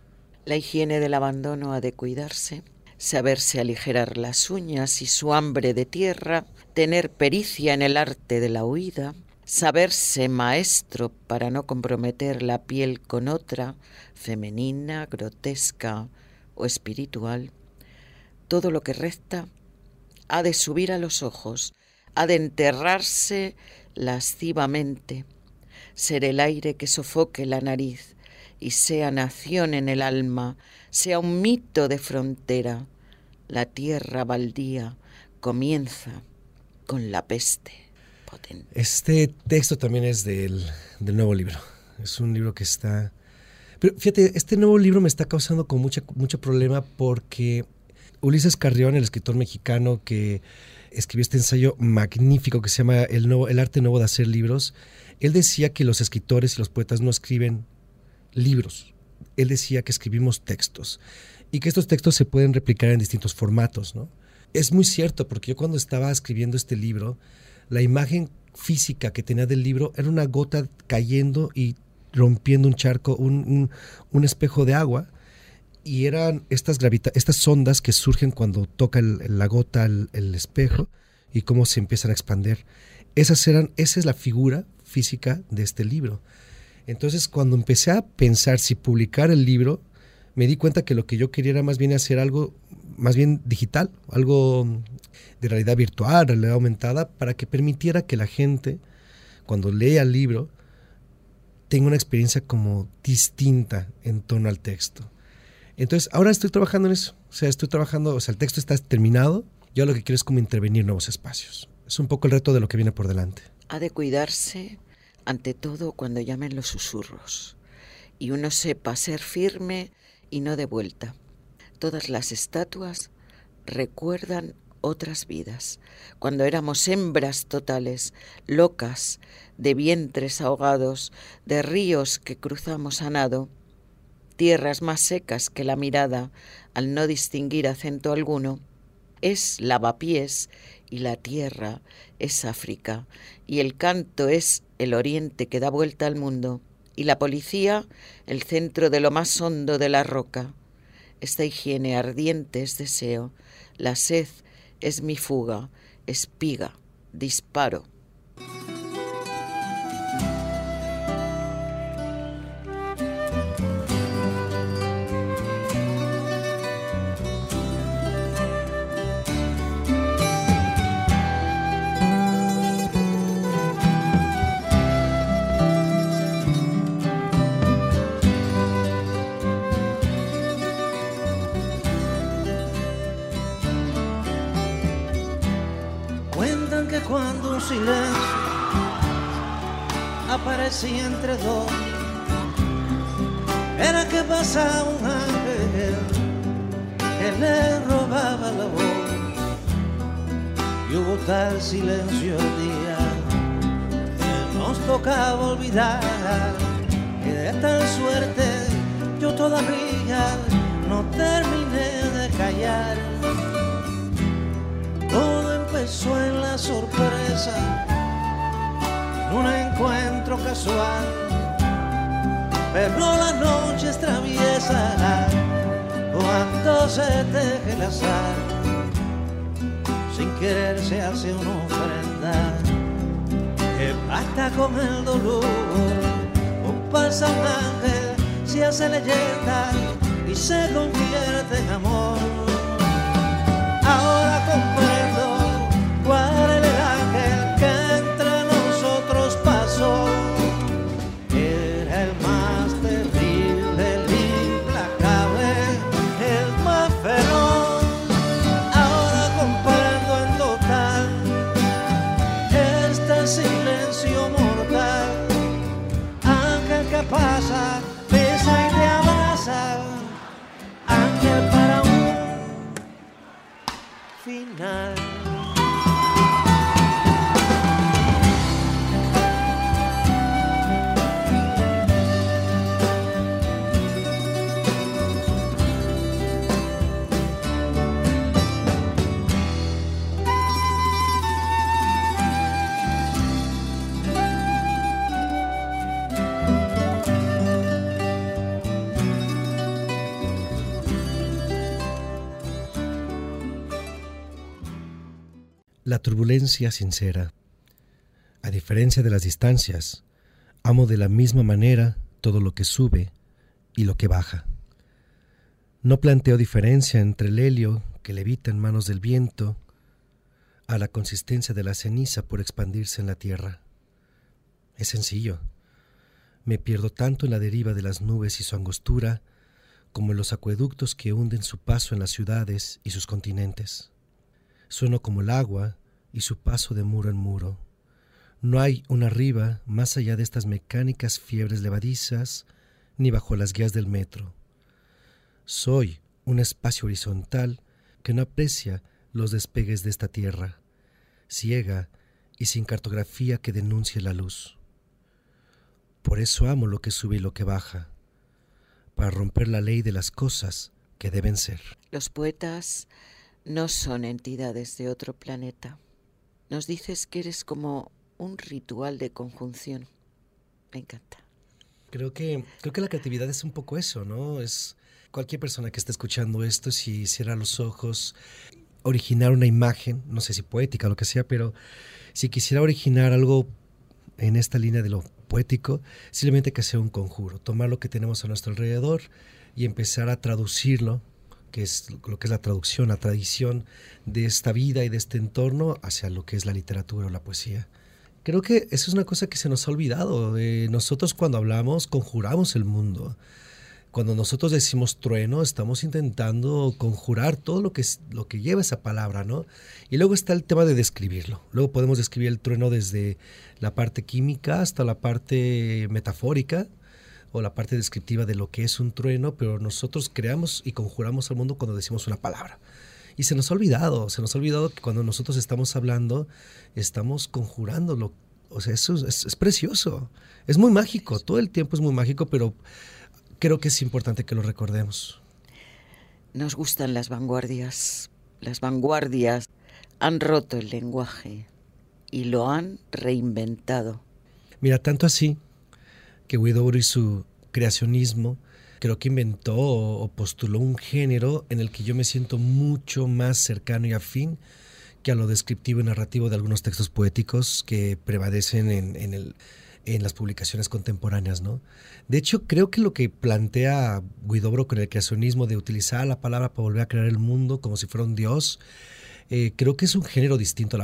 La higiene del abandono ha de cuidarse, saberse aligerar las uñas y su hambre de tierra, tener pericia en el arte de la huida, saberse maestro para no comprometer la piel con otra, femenina, grotesca o espiritual. Todo lo que resta ha de subir a los ojos, ha de enterrarse lascivamente, ser el aire que sofoque la nariz y sea nación en el alma, sea un mito de frontera. La tierra baldía comienza con la peste potente. Este texto también es del nuevo libro. Es un libro que está... Pero fíjate, este nuevo libro me está causando con mucho problema porque Ulises Carrión, el escritor mexicano que escribió este ensayo magnífico que se llama El arte nuevo de hacer libros, él decía que los escritores y los poetas no escriben libros. Él decía que escribimos textos y que estos textos se pueden replicar en distintos formatos, ¿no? Es muy cierto, porque yo cuando estaba escribiendo este libro, la imagen física que tenía del libro era una gota cayendo y rompiendo un charco, un espejo de agua, y eran estas ondas que surgen cuando toca la gota el espejo y cómo se empiezan a expandir. Esa es la figura física de este libro. Entonces, cuando empecé a pensar si publicar el libro, me di cuenta que lo que yo quería era más bien hacer algo más bien digital, algo de realidad virtual, realidad aumentada, para que permitiera que la gente, cuando lea el libro, tenga una experiencia como distinta en torno al texto. Entonces, ahora estoy trabajando en eso. El texto está terminado. Yo lo que quiero es como intervenir en nuevos espacios. Es un poco el reto de lo que viene por delante. Ha de cuidarse, ante todo, cuando llamen los susurros, y uno sepa ser firme y no de vuelta. Todas las estatuas recuerdan otras vidas, cuando éramos hembras totales, locas, de vientres ahogados, de ríos que cruzamos a nado, tierras más secas que la mirada, al no distinguir acento alguno. Es lavapiés y la tierra es África, y el canto es el oriente que da vuelta al mundo, y la policía el centro de lo más hondo de la roca. Esta higiene ardiente es deseo, la sed es mi fuga, espiga, disparo. Cuando un silencio aparecía entre dos, era que pasaba un ángel que le robaba la voz. Y hubo tal silencio el día que nos tocaba olvidar, que de tal suerte yo todavía no terminé de callar. Todo empezó en la sorpresa, en un encuentro casual, pero la noche es traviesa cuando se teje el azar. Sin querer se hace una ofrenda que pacta con el dolor. O pasa un ángel, se hace leyenda y se convierte en amor. Ahora comprendo cuál es el ángel que entre nosotros pasó. Era el más terrible, el implacable, el más feroz. Ahora comprendo en total este silencio mortal. Ángel que pasa, besa y te abraza. Ángel para un final. La turbulencia sincera. A diferencia de las distancias, amo de la misma manera todo lo que sube y lo que baja. No planteo diferencia entre el helio que levita en manos del viento a la consistencia de la ceniza por expandirse en la tierra. Es sencillo. Me pierdo tanto en la deriva de las nubes y su angostura como en los acueductos que hunden su paso en las ciudades y sus continentes. Sueno como el agua y su paso de muro en muro. No hay un arriba más allá de estas mecánicas fiebres levadizas, ni bajo las guías del metro. Soy un espacio horizontal que no aprecia los despegues de esta tierra, ciega y sin cartografía que denuncie la luz. Por eso amo lo que sube y lo que baja, para romper la ley de las cosas que deben ser. Los poetas no son entidades de otro planeta. Nos dices que eres como un ritual de conjunción. Me encanta. Creo que la creatividad es un poco eso, ¿no? Es cualquier persona que esté escuchando esto, si cierra los ojos, originar una imagen, no sé si poética o lo que sea, pero si quisiera originar algo en esta línea de lo poético, simplemente que sea un conjuro, tomar lo que tenemos a nuestro alrededor y empezar a traducirlo, que es lo que es la traducción, la tradición de esta vida y de este entorno hacia lo que es la literatura o la poesía. Creo que eso es una cosa que se nos ha olvidado. Nosotros cuando hablamos conjuramos el mundo. Cuando nosotros decimos trueno, estamos intentando conjurar todo lo que lleva esa palabra, ¿no? Y luego está el tema de describirlo. Luego podemos describir el trueno desde la parte química hasta la parte metafórica, o la parte descriptiva de lo que es un trueno, pero nosotros creamos y conjuramos al mundo cuando decimos una palabra. Y se nos ha olvidado que cuando nosotros estamos hablando, estamos conjurándolo. O sea, eso es precioso, es muy mágico, todo el tiempo es muy mágico, pero creo que es importante que lo recordemos. Nos gustan las vanguardias. Las vanguardias han roto el lenguaje y lo han reinventado. Mira, tanto así que Huidobro y su creacionismo creo que inventó o postuló un género en el que yo me siento mucho más cercano y afín que a lo descriptivo y narrativo de algunos textos poéticos que prevalecen en las publicaciones contemporáneas, ¿no? De hecho, creo que lo que plantea Huidobro con el creacionismo de utilizar la palabra para volver a crear el mundo como si fuera un dios, creo que es un género distinto,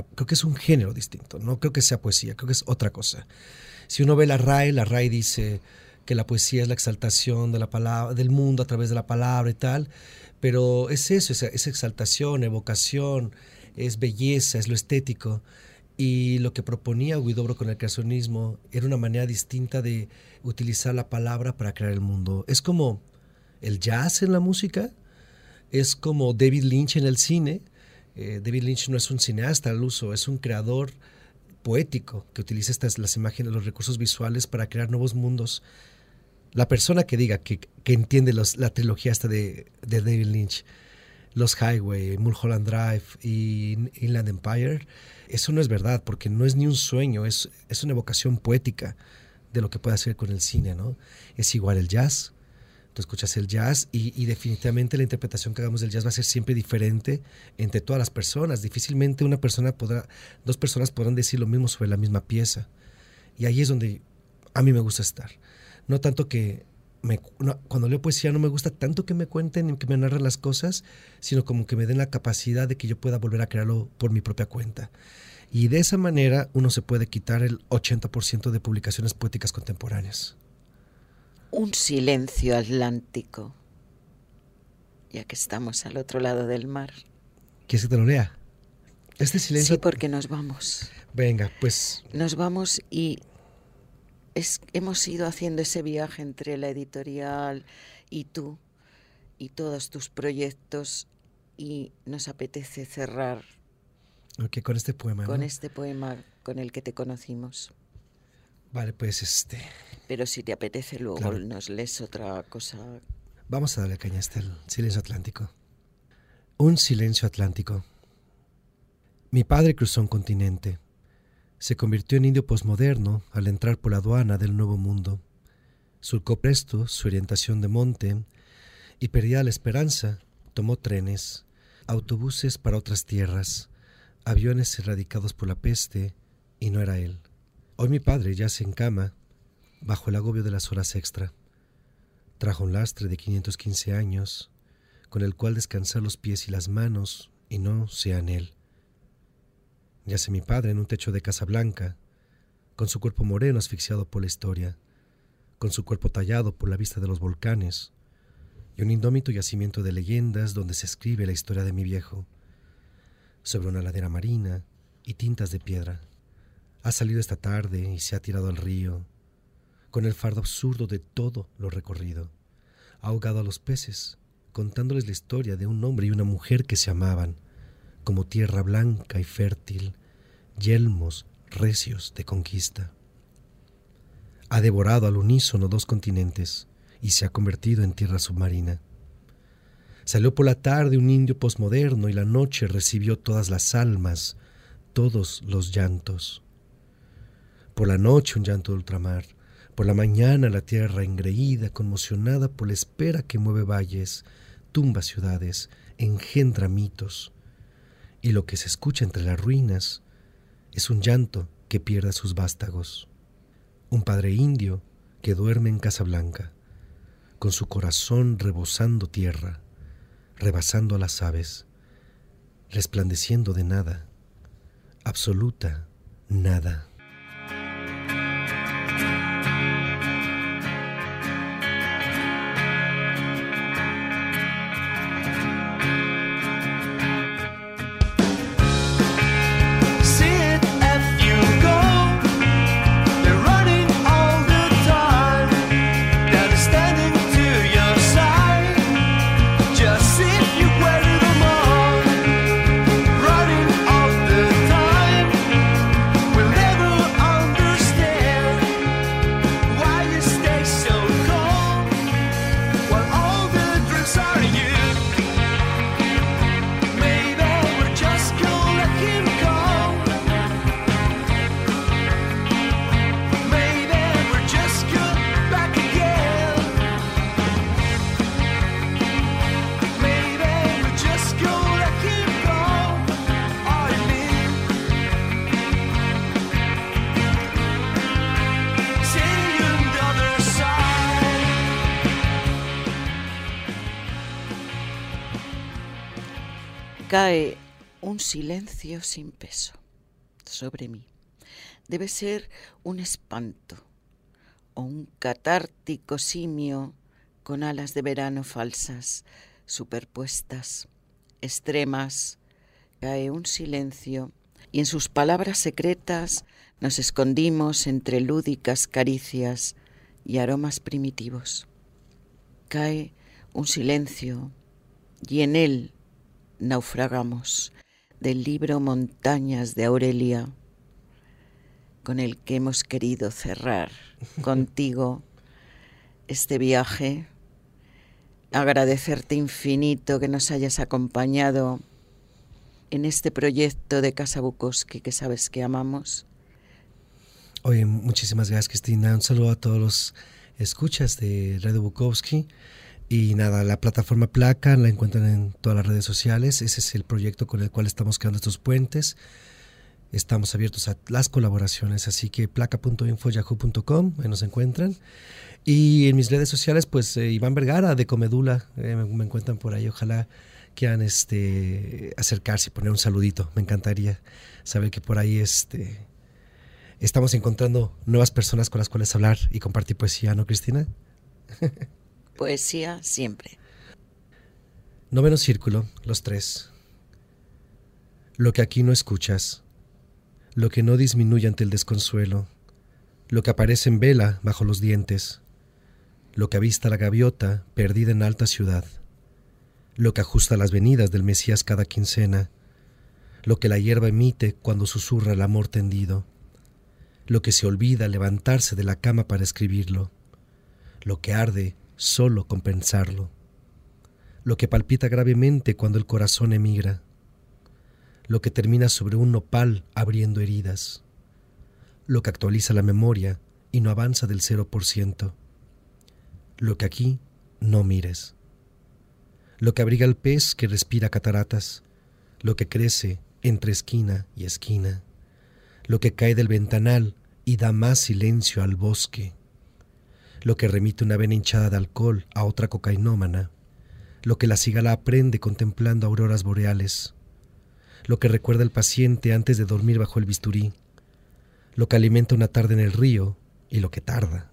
no creo que sea poesía, creo que es otra cosa. Si uno ve la RAE dice que la poesía es la exaltación de la palabra, del mundo a través de la palabra y tal, pero es eso, es exaltación, evocación, es belleza, es lo estético. Y lo que proponía Huidobro con el creacionismo era una manera distinta de utilizar la palabra para crear el mundo. Es como el jazz en la música, es como David Lynch en el cine. David Lynch no es un cineasta al uso, es un creador poético que utiliza las imágenes, los recursos visuales para crear nuevos mundos. La persona que diga que entiende la trilogía esta de David Lynch, Los Highway, Mulholland Drive y Inland Empire, eso no es verdad, porque no es ni un sueño, es una evocación poética de lo que puede hacer con el cine, ¿no? Es igual el jazz. Tú escuchas el jazz y definitivamente la interpretación que hagamos del jazz va a ser siempre diferente entre todas las personas. Difícilmente dos personas podrán decir lo mismo sobre la misma pieza. Y ahí es donde a mí me gusta estar. No tanto que cuando leo poesía no me gusta tanto que me cuenten y que me narren las cosas, sino como que me den la capacidad de que yo pueda volver a crearlo por mi propia cuenta. Y de esa manera uno se puede quitar el 80% de publicaciones poéticas contemporáneas. Un silencio atlántico, ya que estamos al otro lado del mar. ¿Quieres que te lo lea? Este silencio... Sí, porque nos vamos. Venga, pues... Nos vamos y hemos ido haciendo ese viaje entre la editorial y tú y todos tus proyectos, y nos apetece cerrar con este poema, con ¿no? este poema con el que te conocimos. Vale, pues Pero si te apetece luego, claro, nos lees otra cosa. Vamos a darle caña a el silencio atlántico. Un silencio atlántico. Mi padre cruzó un continente. Se convirtió en indio posmoderno al entrar por la aduana del Nuevo Mundo. Surcó presto su orientación de monte y, perdida la esperanza, tomó trenes, autobuses para otras tierras, aviones erradicados por la peste, y no era él. Hoy mi padre yace en cama, bajo el agobio de las horas extra. Trajo un lastre de 515 años, con el cual descansar los pies y las manos, y no sean él. Yace mi padre en un techo de casa blanca, con su cuerpo moreno asfixiado por la historia, con su cuerpo tallado por la vista de los volcanes, y un indómito yacimiento de leyendas donde se escribe la historia de mi viejo, sobre una ladera marina y tintas de piedra. Ha salido esta tarde y se ha tirado al río, con el fardo absurdo de todo lo recorrido. Ha ahogado a los peces, contándoles la historia de un hombre y una mujer que se amaban, como tierra blanca y fértil, yelmos recios de conquista. Ha devorado al unísono 2 continentes y se ha convertido en tierra submarina. Salió por la tarde un indio posmoderno y la noche recibió todas las almas, todos los llantos. Por la noche un llanto de ultramar, por la mañana la tierra engreída, conmocionada por la espera que mueve valles, tumba ciudades, engendra mitos. Y lo que se escucha entre las ruinas es un llanto que pierde a sus vástagos. Un padre indio que duerme en Casa Blanca, con su corazón rebosando tierra, rebasando a las aves, resplandeciendo de nada, absoluta nada. Cae un silencio sin peso sobre mí. Debe ser un espanto o un catártico simio con alas de verano falsas, superpuestas, extremas. Cae un silencio y en sus palabras secretas nos escondimos entre lúdicas caricias y aromas primitivos. Cae un silencio y en él naufragamos del libro Montañas de Aurelia, con el que hemos querido cerrar contigo este viaje, agradecerte infinito que nos hayas acompañado en este proyecto de Casa Bukowski que sabes que amamos. Oye, muchísimas gracias, Cristina. Un saludo a todos los escuchas de Radio Bukowski. Y nada, la plataforma Placa la encuentran en todas las redes sociales. Ese es el proyecto con el cual estamos creando estos puentes. Estamos abiertos a las colaboraciones, así que placa.info.yahoo.com, ahí nos encuentran. Y en mis redes sociales, pues Iván Vergara de Comedula, me encuentran por ahí. Ojalá quieran acercarse y poner un saludito. Me encantaría saber que por ahí estamos encontrando nuevas personas con las cuales hablar y compartir poesía, ¿no, Cristina? Poesía siempre. Noveno círculo, los 3. Lo que aquí no escuchas, lo que no disminuye ante el desconsuelo, lo que aparece en vela bajo los dientes, lo que avista la gaviota perdida en alta ciudad, lo que ajusta las venidas del Mesías cada quincena, lo que la hierba emite cuando susurra el amor tendido, lo que se olvida levantarse de la cama para escribirlo, lo que arde solo con pensarlo, lo que palpita gravemente cuando el corazón emigra, lo que termina sobre un nopal abriendo heridas, lo que actualiza la memoria y no avanza del 0%, lo que aquí no mires, lo que abriga al pez que respira cataratas, lo que crece entre esquina y esquina, lo que cae del ventanal y da más silencio al bosque, lo que remite una vena hinchada de alcohol a otra cocainómana, lo que la cigala aprende contemplando auroras boreales, lo que recuerda el paciente antes de dormir bajo el bisturí, lo que alimenta una tarde en el río y lo que tarda,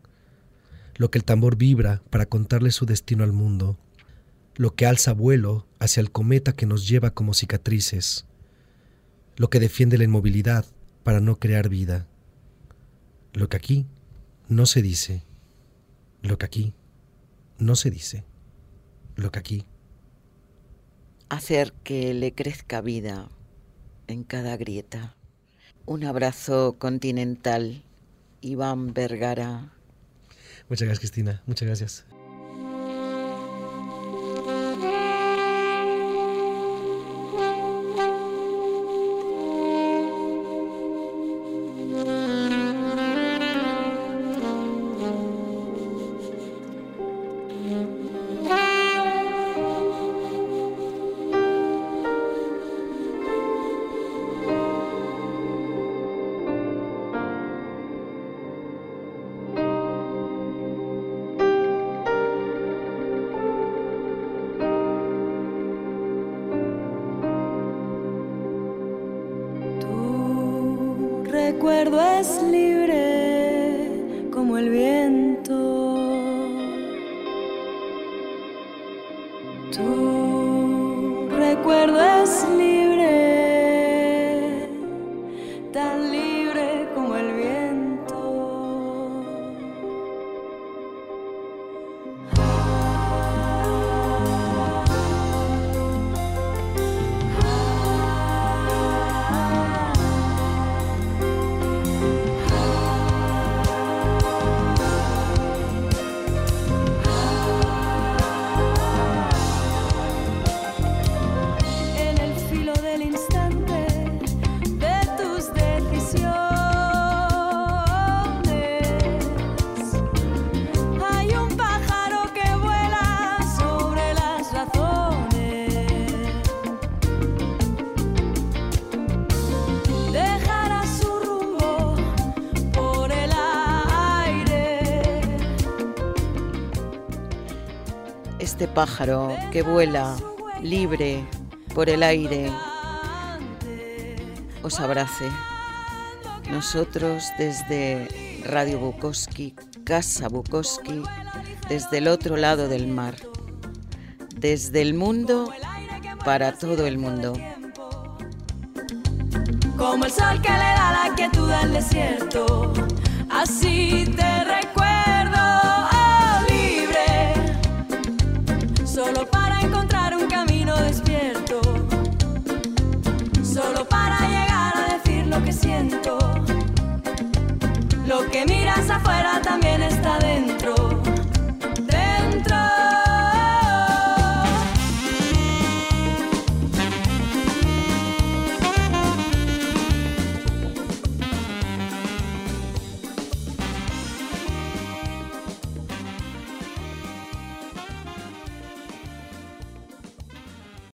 lo que el tambor vibra para contarle su destino al mundo, lo que alza vuelo hacia el cometa que nos lleva como cicatrices, lo que defiende la inmovilidad para no crear vida, lo que aquí no se dice, lo que aquí no se dice, lo que aquí. Hacer que le crezca vida en cada grieta. Un abrazo continental, Iván Vergara. Muchas gracias, Cristina. Muchas gracias. Recuerdo es libre como el viento. Tu recuerdo es libre, tan libre como el viento. Este pájaro que vuela libre por el aire os abrace. Nosotros desde Radio Bukowski, Casa Bukowski, desde el otro lado del mar, desde el mundo para todo el mundo. Como el sol que le da la quietud al desierto, así te recuerdo, oh, libre, solo para encontrar un camino despierto, solo para llegar a decir lo que siento. Lo que miras afuera también está dentro.